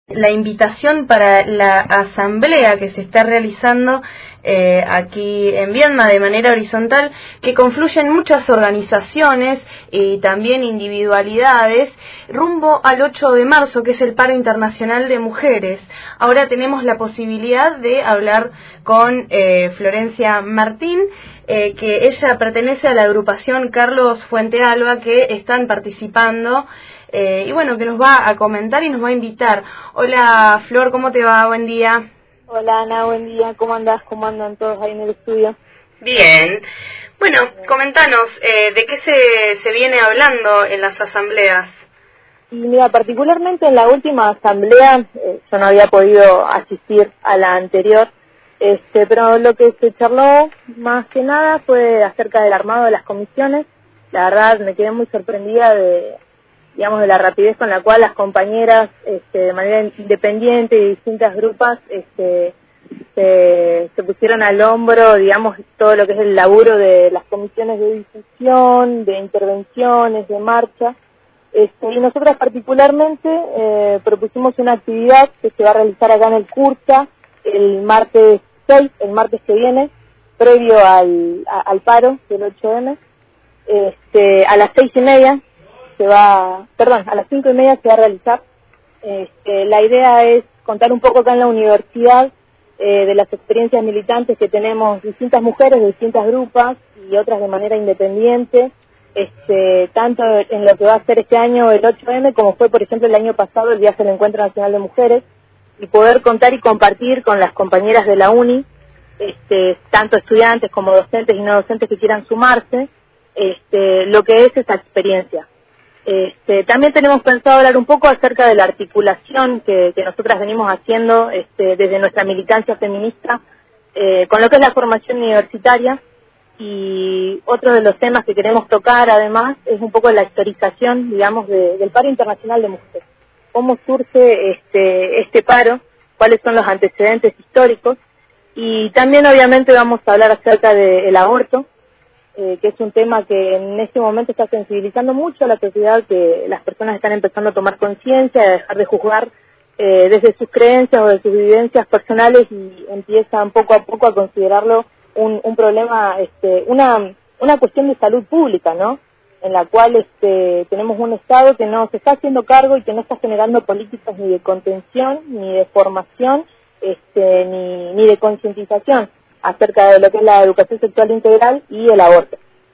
La invitación para la asamblea que se está realizando aquí en Viedma de manera horizontal, que confluyen muchas organizaciones y también individualidades, rumbo al 8 de marzo, que es el Paro Internacional de Mujeres. Ahora tenemos la posibilidad de hablar con Florencia Martín, que ella pertenece a la agrupación Carlos Fuentealba, que están participando. Y bueno, que nos va a comentar y nos va a invitar. Hola Flor, ¿cómo te va? Buen día. Hola Ana, buen día. ¿Cómo andás? ¿Cómo andan todos ahí en el estudio? Bien. Bueno, comentanos, ¿de qué se viene hablando en las asambleas? Y mira, particularmente en la última asamblea, yo no había podido asistir a la anterior, pero lo que se charló más que nada fue acerca del armado de las comisiones. La verdad me quedé muy sorprendida de la rapidez con la cual las compañeras, de manera independiente y distintas grupos, se pusieron al hombro, todo lo que es el laburo de las comisiones de difusión, de intervenciones, de marcha. Y nosotras particularmente propusimos una actividad que se va a realizar acá en el CURTA el martes 6, el martes que viene, previo al paro del 8M, a las 6:30. A las 5:30 se va a realizar. La idea es contar un poco acá en la universidad de las experiencias militantes que tenemos distintas mujeres de distintas grupos y otras de manera independiente, tanto en lo que va a ser este año el 8M como fue, por ejemplo, el año pasado el viaje al Encuentro Nacional de Mujeres, y poder contar y compartir con las compañeras de la UNI, tanto estudiantes como docentes y no docentes que quieran sumarse, lo que es esa experiencia. También tenemos pensado hablar un poco acerca de la articulación que nosotras venimos haciendo desde nuestra militancia feminista con lo que es la formación universitaria, y otro de los temas que queremos tocar además es un poco la historización, del paro internacional de mujeres. Cómo surge este paro, cuáles son los antecedentes históricos, y también obviamente vamos a hablar acerca del aborto, que es un tema que en este momento está sensibilizando mucho a la sociedad, que las personas están empezando a tomar conciencia, a dejar de juzgar desde sus creencias o de sus vivencias personales, y empiezan poco a poco a considerarlo un problema, una cuestión de salud pública, ¿no? En la cual tenemos un Estado que no se está haciendo cargo y que no está generando políticas ni de contención, ni de formación, ni de concientización acerca de lo que es la educación sexual integral y el aborto.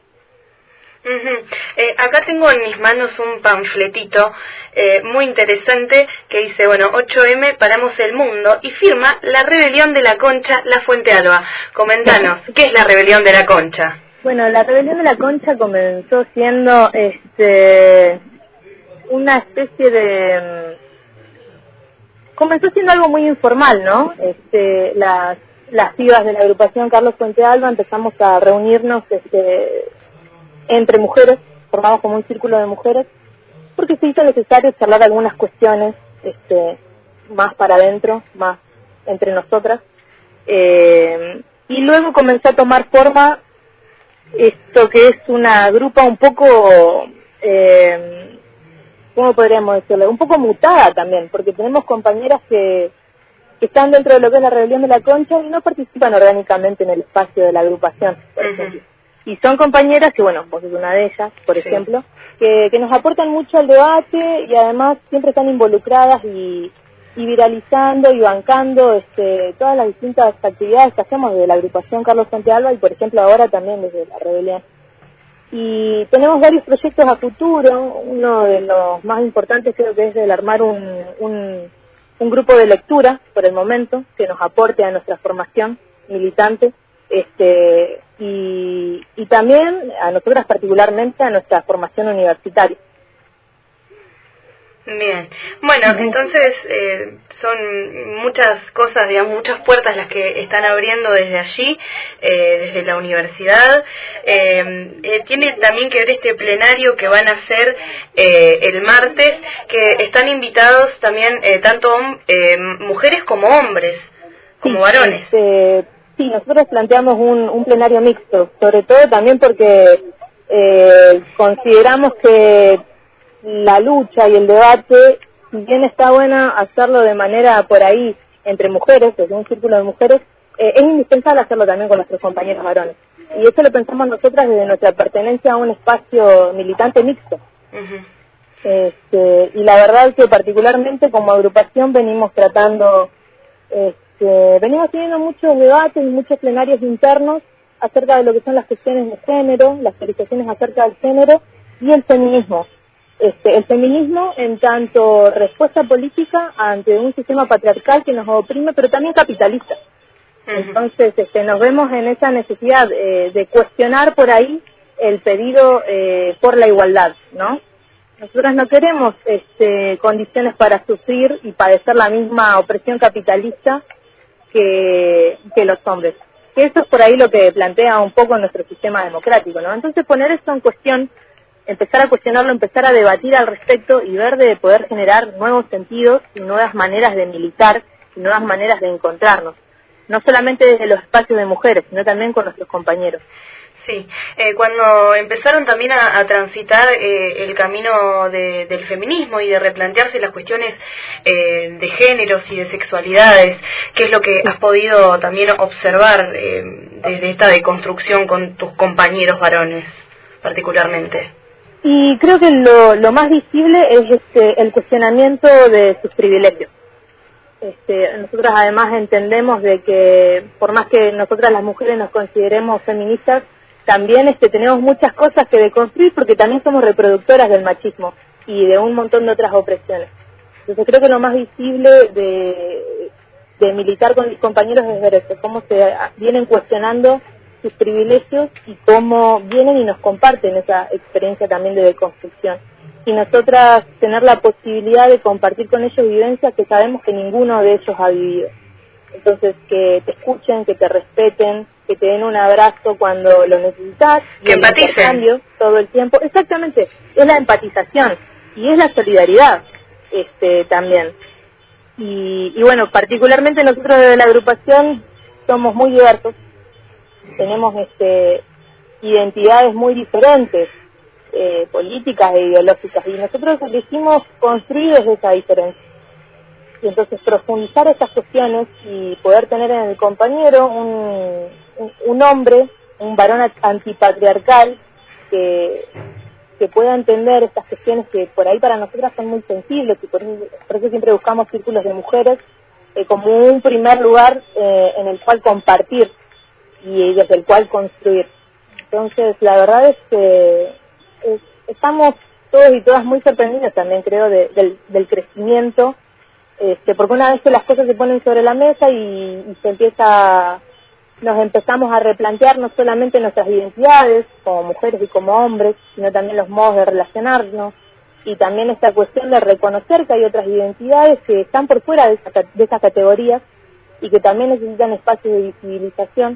Acá tengo en mis manos un panfletito muy interesante que dice, 8M, paramos el mundo, y firma la Rebelión de la Concha, La Fuentealba. Comentanos, ¿qué es la Rebelión de la Concha? Bueno, la Rebelión de la Concha comenzó siendo una especie de... comenzó siendo algo muy informal, ¿no? Las pibas de la agrupación Carlos Fuentealba empezamos a reunirnos entre mujeres, formamos como un círculo de mujeres, porque se hizo necesario charlar algunas cuestiones más para adentro, más entre nosotras, y luego comenzó a tomar forma esto que es una grupa un poco, ¿cómo podríamos decirlo? Un poco mutada también, porque tenemos compañeras que están dentro de lo que es la Rebelión de la Concha y no participan orgánicamente en el espacio de la agrupación, por ejemplo. Y son compañeras que, vos sos una de ellas, por ejemplo, que nos aportan mucho al debate, y además siempre están involucradas y viralizando y bancando todas las distintas actividades que hacemos desde la agrupación Carlos Fuentealba y, por ejemplo, ahora también desde la Rebelión. Y tenemos varios proyectos a futuro. Uno de los más importantes creo que es el armar un grupo de lectura, por el momento, que nos aporte a nuestra formación militante, y también a nosotras particularmente a nuestra formación universitaria. Bien, entonces son muchas cosas, muchas puertas las que están abriendo desde allí, desde la universidad. Tiene también que ver este plenario que van a hacer el martes, que están invitados también tanto mujeres como hombres, como varones. Sí, nosotros planteamos un plenario mixto, sobre todo también porque consideramos que la lucha y el debate si bien está buena hacerlo de manera por ahí entre mujeres, desde un círculo de mujeres, es indispensable hacerlo también con nuestros compañeros varones. Y eso lo pensamos nosotras desde nuestra pertenencia a un espacio militante mixto. Y la verdad que particularmente como agrupación venimos tratando, venimos teniendo muchos debates y muchos plenarios internos acerca de lo que son las cuestiones de género, las teorizaciones acerca del género y el feminismo. El feminismo en tanto respuesta política ante un sistema patriarcal que nos oprime, pero también capitalista. Entonces nos vemos en esa necesidad de cuestionar por ahí el pedido por la igualdad, ¿no? Nosotras no queremos condiciones para sufrir y padecer la misma opresión capitalista que los hombres. Que eso es por ahí lo que plantea un poco nuestro sistema democrático, ¿no? Entonces poner esto en cuestión, empezar a cuestionarlo, empezar a debatir al respecto y ver de poder generar nuevos sentidos y nuevas maneras de militar y nuevas maneras de encontrarnos. No solamente desde los espacios de mujeres, sino también con nuestros compañeros. Sí, cuando empezaron también a transitar el camino del feminismo y de replantearse las cuestiones de géneros y de sexualidades, ¿qué es lo que has podido también observar desde esta deconstrucción con tus compañeros varones particularmente? Y creo que lo más visible es el cuestionamiento de sus privilegios. Nosotras además entendemos de que por más que nosotras las mujeres nos consideremos feministas, también tenemos muchas cosas que deconstruir porque también somos reproductoras del machismo y de un montón de otras opresiones. Entonces creo que lo más visible de militar con mis compañeros es ver eso, cómo se vienen cuestionando sus privilegios y cómo vienen y nos comparten esa experiencia también de deconstrucción. Y nosotras tener la posibilidad de compartir con ellos vivencias que sabemos que ninguno de ellos ha vivido. Entonces, que te escuchen, que te respeten, que te den un abrazo cuando lo necesitas. Que empaticen. Todo el tiempo. Exactamente, es la empatización y es la solidaridad también. Y bueno, particularmente nosotros de la agrupación somos muy diversos. Tenemos identidades muy diferentes, políticas e ideológicas, y nosotros elegimos construir desde esa diferencia. Y entonces profundizar esas cuestiones y poder tener en el compañero un hombre, un varón antipatriarcal que pueda entender estas cuestiones que por ahí para nosotras son muy sensibles, y por eso siempre buscamos círculos de mujeres como un primer lugar en el cual compartir y desde el cual construir. Entonces la verdad es que estamos todos y todas muy sorprendidos también, creo, del crecimiento, porque una vez que las cosas se ponen sobre la mesa y nos empezamos a replantear no solamente nuestras identidades como mujeres y como hombres, sino también los modos de relacionarnos, y también esta cuestión de reconocer que hay otras identidades que están por fuera de esas categorías y que también necesitan espacios de visibilización,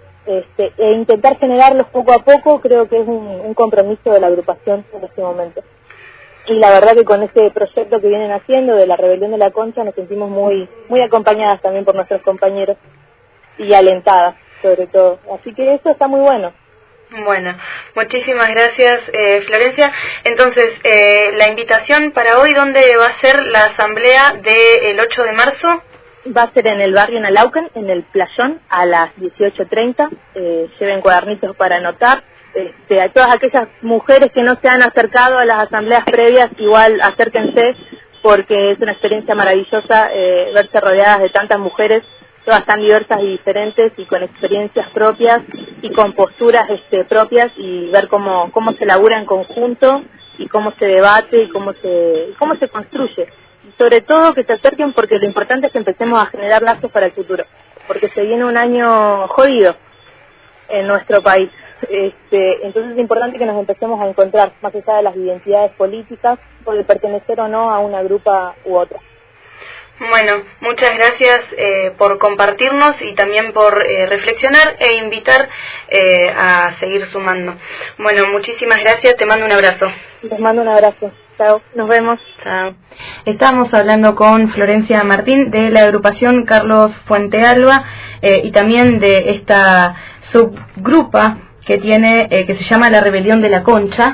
e intentar generarlos poco a poco. Creo que es un compromiso de la agrupación en este momento. Y la verdad que con este proyecto que vienen haciendo de la Rebelión de la Concha nos sentimos muy, muy acompañadas también por nuestros compañeros y alentadas sobre todo. Así que eso está muy bueno. Bueno, muchísimas gracias, Florencia. Entonces, la invitación para hoy, ¿dónde va a ser la asamblea del 8 de marzo? Va a ser en el barrio Nalauquen, en el Playón, a las 18:30. Lleven cuadernitos para anotar. A todas aquellas mujeres que no se han acercado a las asambleas previas, igual acérquense, porque es una experiencia maravillosa verse rodeadas de tantas mujeres, todas tan diversas y diferentes y con experiencias propias y con posturas propias, y ver cómo se labura en conjunto y cómo se debate y cómo se construye. Y sobre todo que se acerquen, porque lo importante es que empecemos a generar lazos para el futuro, porque se viene un año jodido en nuestro país. Entonces es importante que nos empecemos a encontrar más allá de las identidades políticas o de pertenecer o no a una grupa u otra. Bueno, muchas gracias por compartirnos y también por reflexionar e invitar a seguir sumando. Bueno, muchísimas gracias, te mando un abrazo. Les mando un abrazo. Chao, nos vemos. Chao. Estamos hablando con Florencia Martín de la agrupación Carlos Fuentealba y también de esta subgrupa que tiene que se llama La Rebelión de la Concha,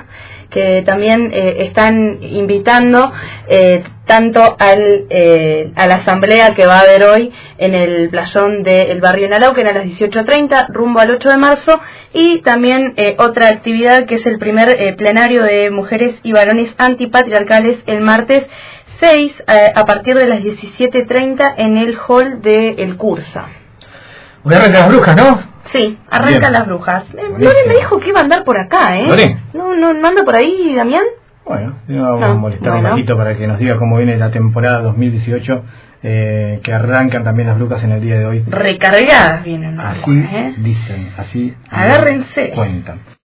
que también están invitando tanto a la asamblea que va a haber hoy en el playón del barrio Nalauquen a las 18:30, rumbo al 8 de marzo, y también otra actividad que es el primer plenario de mujeres y varones antipatriarcales el martes 6 a partir de las 17:30 en el hall de El Cursa. Voy a arrancar las brujas, ¿no? Sí, arrancan las brujas. Lore me dijo que iba a andar por acá, ¿eh? ¿Lore? ¿No anda por ahí, Damián? Bueno, vamos a molestar un ratito para que nos diga cómo viene la temporada 2018, que arrancan también las brujas en el día de hoy. Recargadas vienen. Así dicen, así agárrense. Cuentan.